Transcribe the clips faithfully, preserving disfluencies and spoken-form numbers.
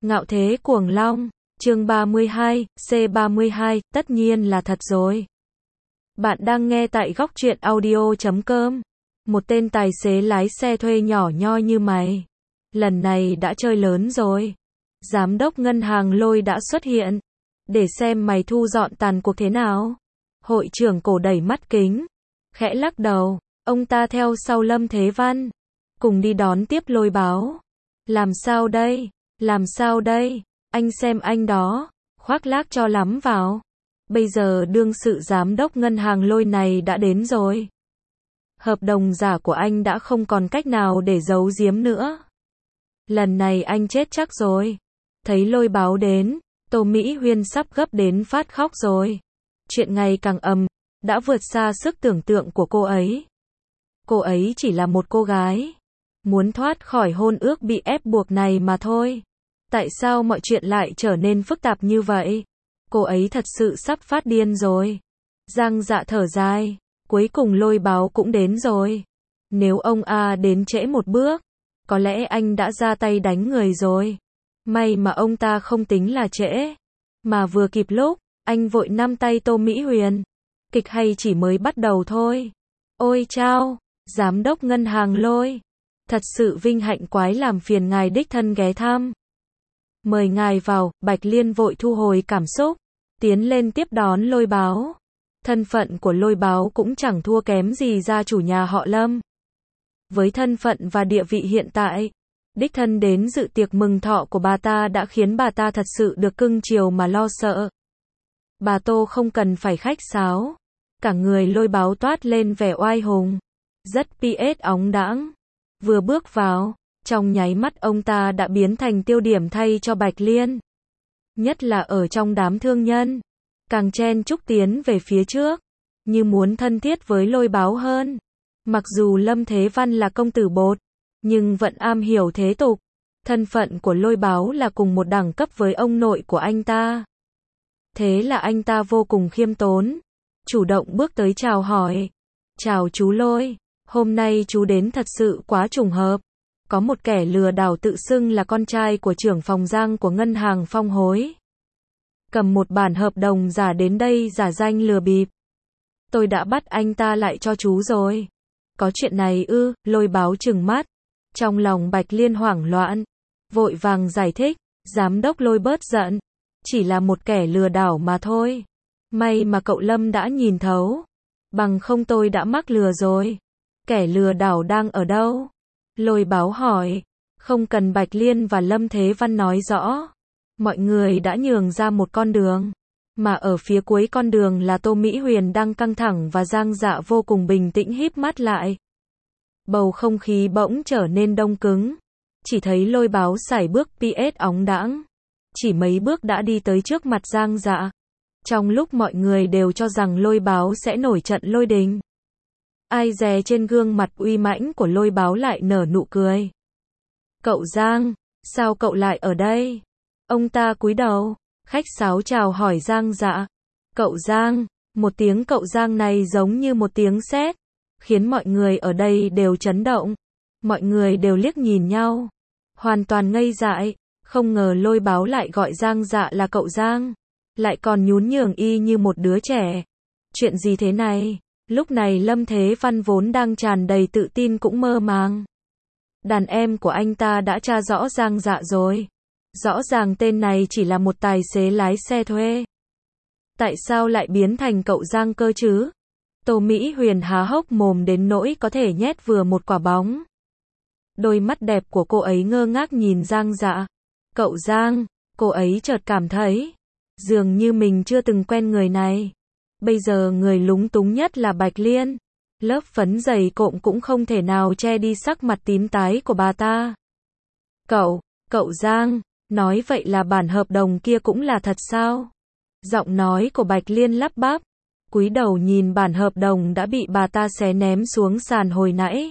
Ngạo thế cuồng long, chương ba mươi hai, C ba mươi hai, tất nhiên là thật rồi. Bạn đang nghe tại góc truyện audio chấm com. Một tên tài xế lái xe thuê nhỏ nhoi như mày. Lần này đã chơi lớn rồi. Giám đốc ngân hàng Lôi đã xuất hiện. Để xem mày thu dọn tàn cuộc thế nào. Hội trưởng cổ đẩy mắt kính. Khẽ lắc đầu. Ông ta theo sau Lâm Thế Văn. Cùng đi đón tiếp Lôi báo. Làm sao đây? Làm sao đây? Anh xem anh đó. Khoác lác cho lắm vào. Bây giờ đương sự giám đốc ngân hàng Lôi này đã đến rồi. Hợp đồng giả của anh đã không còn cách nào để giấu giếm nữa. Lần này anh chết chắc rồi. Thấy Lôi báo đến, Tô Mỹ Huyên sắp gấp đến phát khóc rồi. Chuyện ngày càng ầm, đã vượt xa sức tưởng tượng của cô ấy. Cô ấy chỉ là một cô gái, muốn thoát khỏi hôn ước bị ép buộc này mà thôi. Tại sao mọi chuyện lại trở nên phức tạp như vậy? Cô ấy thật sự sắp phát điên rồi. Giang Dạ thở dài, cuối cùng Lôi báo cũng đến rồi. Nếu ông A đến trễ một bước, có lẽ anh đã ra tay đánh người rồi. May mà ông ta không tính là trễ, mà vừa kịp lúc, anh vội nắm tay Tô Mỹ Huyền. Kịch hay chỉ mới bắt đầu thôi. Ôi chao, giám đốc ngân hàng Lôi. Thật sự vinh hạnh quái làm phiền ngài đích thân ghé thăm. Mời ngài vào, Bạch Liên vội thu hồi cảm xúc, tiến lên tiếp đón Lôi báo. Thân phận của Lôi báo cũng chẳng thua kém gì gia chủ nhà họ Lâm. Với thân phận và địa vị hiện tại, đích thân đến dự tiệc mừng thọ của bà ta đã khiến bà ta thật sự được cưng chiều mà lo sợ. Bà Tô không cần phải khách sáo, cả người Lôi báo toát lên vẻ oai hùng, rất pê ét óng đãng. Vừa bước vào, trong nháy mắt ông ta đã biến thành tiêu điểm thay cho Bạch Liên. Nhất là ở trong đám thương nhân, càng chen chúc tiến về phía trước, như muốn thân thiết với Lôi báo hơn. Mặc dù Lâm Thế Văn là công tử bột, nhưng vẫn am hiểu thế tục. Thân phận của Lôi báo là cùng một đẳng cấp với ông nội của anh ta. Thế là anh ta vô cùng khiêm tốn, chủ động bước tới chào hỏi. Chào chú Lôi, hôm nay chú đến thật sự quá trùng hợp. Có một kẻ lừa đảo tự xưng là con trai của trưởng phòng Giang của ngân hàng Phong Hối. Cầm một bản hợp đồng giả đến đây giả danh lừa bịp. Tôi đã bắt anh ta lại cho chú rồi. Có chuyện này ư? Lôi báo trừng mắt. Trong lòng Bạch Liên hoảng loạn, vội vàng giải thích. Giám đốc Lôi bớt giận. Chỉ là một kẻ lừa đảo mà thôi. May mà cậu Lâm đã nhìn thấu. Bằng không tôi đã mắc lừa rồi. Kẻ lừa đảo đang ở đâu? Lôi báo hỏi. Không cần Bạch Liên và Lâm Thế Văn nói rõ. Mọi người đã nhường ra một con đường. Mà ở phía cuối con đường là Tô Mỹ Huyền đang căng thẳng và Giang Dạ vô cùng bình tĩnh híp mắt lại. Bầu không khí bỗng trở nên đông cứng. Chỉ thấy Lôi báo sải bước pê ét óng đãng. Chỉ mấy bước đã đi tới trước mặt Giang Dạ. Trong lúc mọi người đều cho rằng Lôi báo sẽ nổi trận lôi đình, ai dè trên gương mặt uy mãnh của Lôi báo lại nở nụ cười. Cậu Giang, sao cậu lại ở đây? Ông ta cúi đầu, khách sáo chào hỏi Giang Dạ. Cậu Giang, một tiếng cậu Giang này giống như một tiếng sét, khiến mọi người ở đây đều chấn động. Mọi người đều liếc nhìn nhau, hoàn toàn ngây dại, không ngờ Lôi báo lại gọi Giang Dạ là cậu Giang, lại còn nhún nhường y như một đứa trẻ. Chuyện gì thế này? Lúc này Lâm Thế Văn vốn đang tràn đầy tự tin cũng mơ màng. Đàn em của anh ta đã tra rõ Giang Dạ rồi. Rõ ràng tên này chỉ là một tài xế lái xe thuê. Tại sao lại biến thành cậu Giang cơ chứ? Tô Mỹ Huyền há hốc mồm đến nỗi có thể nhét vừa một quả bóng. Đôi mắt đẹp của cô ấy ngơ ngác nhìn Giang Dạ. Cậu Giang, cô ấy chợt cảm thấy, dường như mình chưa từng quen người này. Bây giờ người lúng túng nhất là Bạch Liên. Lớp phấn dày cộm cũng không thể nào che đi sắc mặt tím tái của bà ta. Cậu, cậu Giang, nói vậy là bản hợp đồng kia cũng là thật sao? Giọng nói của Bạch Liên lắp bắp, cúi đầu nhìn bản hợp đồng đã bị bà ta xé ném xuống sàn hồi nãy.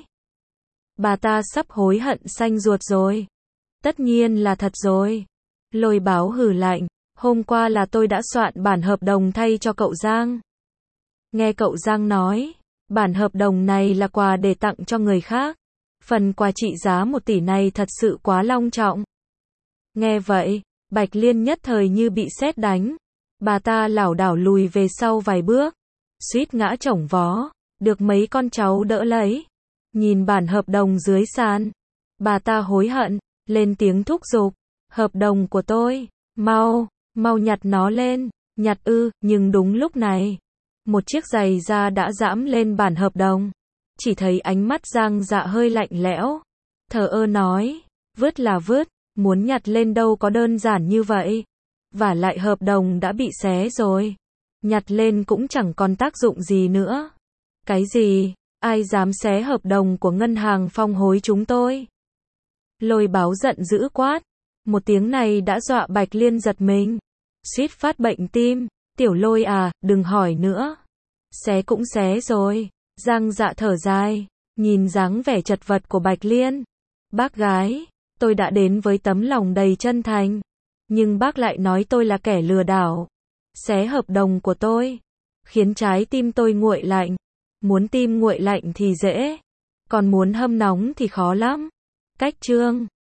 Bà ta sắp hối hận xanh ruột rồi. Tất nhiên là thật rồi. Lôi báo hừ lạnh. Hôm qua là tôi đã soạn bản hợp đồng thay cho cậu Giang. Nghe cậu Giang nói, bản hợp đồng này là quà để tặng cho người khác. Phần quà trị giá một tỷ này thật sự quá long trọng. Nghe vậy, Bạch Liên nhất thời như bị sét đánh. Bà ta lảo đảo lùi về sau vài bước, suýt ngã chổng vó, được mấy con cháu đỡ lấy. Nhìn bản hợp đồng dưới sàn, bà ta hối hận, lên tiếng thúc giục, hợp đồng của tôi, mau, mau nhặt nó lên, nhặt ư, nhưng đúng lúc này, một chiếc giày da đã giẫm lên bản hợp đồng, chỉ thấy ánh mắt Giang Dạ hơi lạnh lẽo, thờ ơ nói, vứt là vứt, muốn nhặt lên đâu có đơn giản như vậy, vả lại hợp đồng đã bị xé rồi, nhặt lên cũng chẳng còn tác dụng gì nữa. Cái gì? Ai dám xé hợp đồng của ngân hàng Phong Hối chúng tôi? Lôi Báo giận dữ quát. Một tiếng này đã dọa Bạch Liên giật mình, suýt phát bệnh tim. Tiểu Lôi à, đừng hỏi nữa. Xé cũng xé rồi. Giang Dạ thở dài, nhìn dáng vẻ chật vật của Bạch Liên. Bác gái, tôi đã đến với tấm lòng đầy chân thành, nhưng bác lại nói tôi là kẻ lừa đảo. Xé hợp đồng của tôi, khiến trái tim tôi nguội lạnh. Muốn tim nguội lạnh thì dễ, còn muốn hâm nóng thì khó lắm. Cách chương